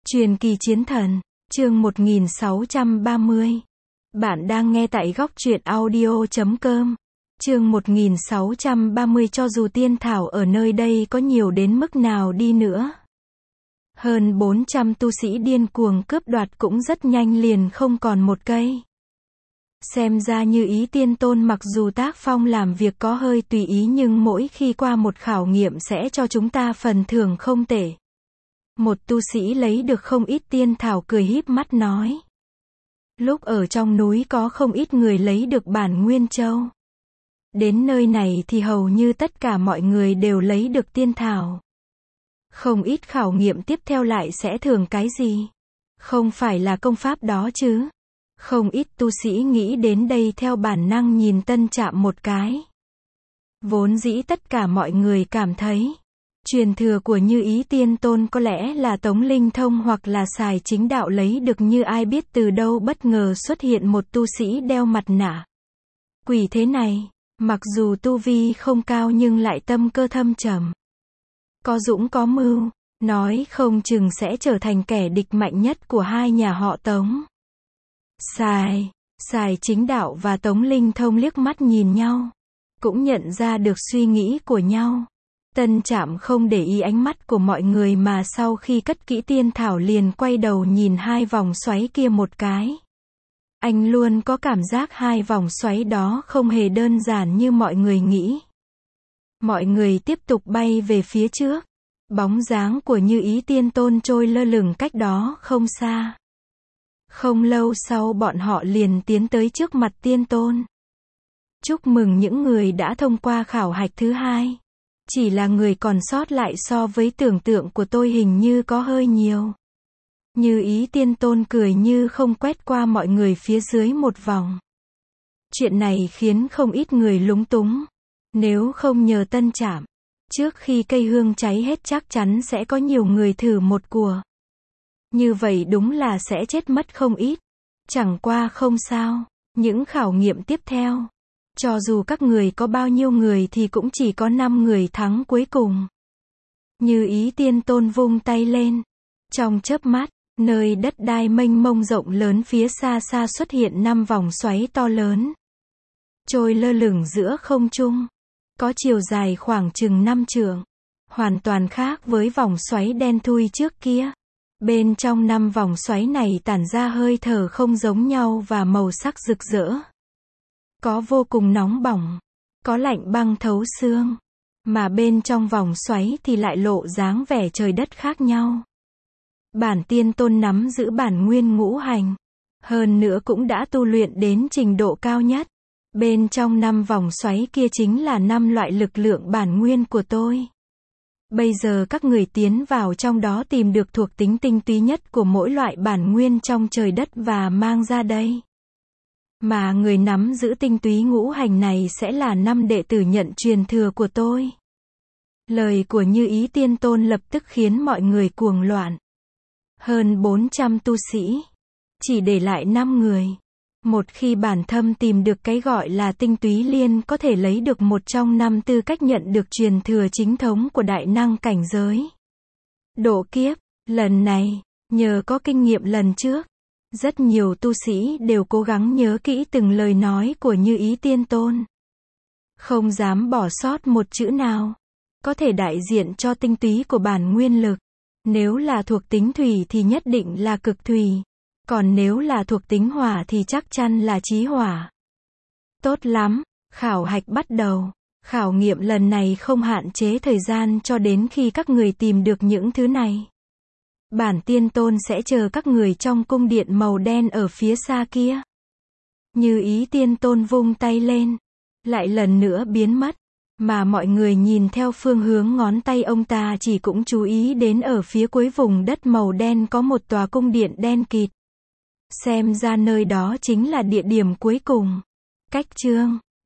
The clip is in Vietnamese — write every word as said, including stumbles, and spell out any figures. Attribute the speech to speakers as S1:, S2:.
S1: Truyền kỳ chiến thần, chương một nghìn sáu trăm ba mươi. Bạn đang nghe tại góc truyện audio chấm com. Chương một nghìn sáu trăm ba mươi. Cho dù tiên thảo ở nơi đây có nhiều đến mức nào đi nữa, hơn bốn trăm tu sĩ điên cuồng cướp đoạt cũng rất nhanh liền không còn một cây. Xem ra Như Ý Tiên Tôn mặc dù tác phong làm việc có hơi tùy ý nhưng mỗi khi qua một khảo nghiệm sẽ cho chúng ta phần thưởng không tệ. Một tu sĩ lấy được không ít tiên thảo cười híp mắt nói. Lúc ở trong núi có không ít người lấy được bản Nguyên Châu. Đến nơi này thì hầu như tất cả mọi người đều lấy được tiên thảo. Không ít khảo nghiệm tiếp theo lại sẽ thưởng cái gì? Không phải là công pháp đó chứ? Không ít tu sĩ nghĩ đến đây theo bản năng nhìn Tân Trạm một cái. Vốn dĩ tất cả mọi người cảm thấy truyền thừa của Như Ý Tiên Tôn có lẽ là Tống Linh Thông hoặc là Sài Chính Đạo lấy được, như ai biết từ đâu bất ngờ xuất hiện một tu sĩ đeo mặt nạ quỷ thế này, mặc dù tu vi không cao nhưng lại tâm cơ thâm trầm, có dũng có mưu, nói không chừng sẽ trở thành kẻ địch mạnh nhất của hai nhà họ Tống. Sài, Sài Chính Đạo và Tống Linh Thông liếc mắt nhìn nhau, cũng nhận ra được suy nghĩ của nhau. Tân Trạm không để ý ánh mắt của mọi người mà sau khi cất kỹ tiên thảo liền quay đầu nhìn hai vòng xoáy kia một cái. Anh luôn có cảm giác hai vòng xoáy đó không hề đơn giản như mọi người nghĩ. Mọi người tiếp tục bay về phía trước. Bóng dáng của Như Ý Tiên Tôn trôi lơ lửng cách đó không xa. Không lâu sau bọn họ liền tiến tới trước mặt Tiên Tôn. Chúc mừng những người đã thông qua khảo hạch thứ hai. Chỉ là người còn sót lại so với tưởng tượng của tôi hình như có hơi nhiều. Như Ý Tiên Tôn cười như không quét qua mọi người phía dưới một vòng. Chuyện này khiến không ít người lúng túng. Nếu không nhờ Tân Trạm, trước khi cây hương cháy hết chắc chắn sẽ có nhiều người thử một của. Như vậy đúng là sẽ chết mất không ít. Chẳng qua không sao, những khảo nghiệm tiếp theo, cho dù các người có bao nhiêu người thì cũng chỉ có năm người thắng cuối cùng. Như Ý Tiên Tôn vung tay lên. Trong chớp mắt, nơi đất đai mênh mông rộng lớn phía xa xa xuất hiện năm vòng xoáy to lớn. Trôi lơ lửng giữa không trung. Có chiều dài khoảng chừng năm trượng. Hoàn toàn khác với vòng xoáy đen thui trước kia. Bên trong năm vòng xoáy này tản ra hơi thở không giống nhau và màu sắc rực rỡ. Có vô cùng nóng bỏng, có lạnh băng thấu xương, mà bên trong vòng xoáy thì lại lộ dáng vẻ trời đất khác nhau. Bản Tiên Tôn nắm giữ bản nguyên ngũ hành, hơn nữa cũng đã tu luyện đến trình độ cao nhất. Bên trong năm vòng xoáy kia chính là năm loại lực lượng bản nguyên của tôi. Bây giờ các người tiến vào trong đó tìm được thuộc tính tinh túy nhất của mỗi loại bản nguyên trong trời đất và mang ra đây. Mà người nắm giữ tinh túy ngũ hành này sẽ là năm đệ tử nhận truyền thừa của tôi. Lời của Như Ý Tiên Tôn lập tức khiến mọi người cuồng loạn. Hơn bốn trăm tu sĩ, chỉ để lại năm người. Một khi bản thâm tìm được cái gọi là tinh túy liên có thể lấy được một trong năm tư cách nhận được truyền thừa chính thống của đại năng cảnh giới. Độ kiếp, lần này, nhờ có kinh nghiệm lần trước, rất nhiều tu sĩ đều cố gắng nhớ kỹ từng lời nói của Như Ý Tiên Tôn. Không dám bỏ sót một chữ nào. Có thể đại diện cho tinh túy của bản nguyên lực. Nếu là thuộc tính thủy thì nhất định là cực thủy. Còn nếu là thuộc tính hỏa thì chắc chắn là chí hỏa. Tốt lắm, khảo hạch bắt đầu. Khảo nghiệm lần này không hạn chế thời gian cho đến khi các người tìm được những thứ này. Bản Tiên Tôn sẽ chờ các người trong cung điện màu đen ở phía xa kia. Như Ý Tiên Tôn vung tay lên, lại lần nữa biến mất, mà mọi người nhìn theo phương hướng ngón tay ông ta chỉ cũng chú ý đến ở phía cuối vùng đất màu đen có một tòa cung điện đen kịt. Xem ra nơi đó chính là địa điểm cuối cùng. Cách chương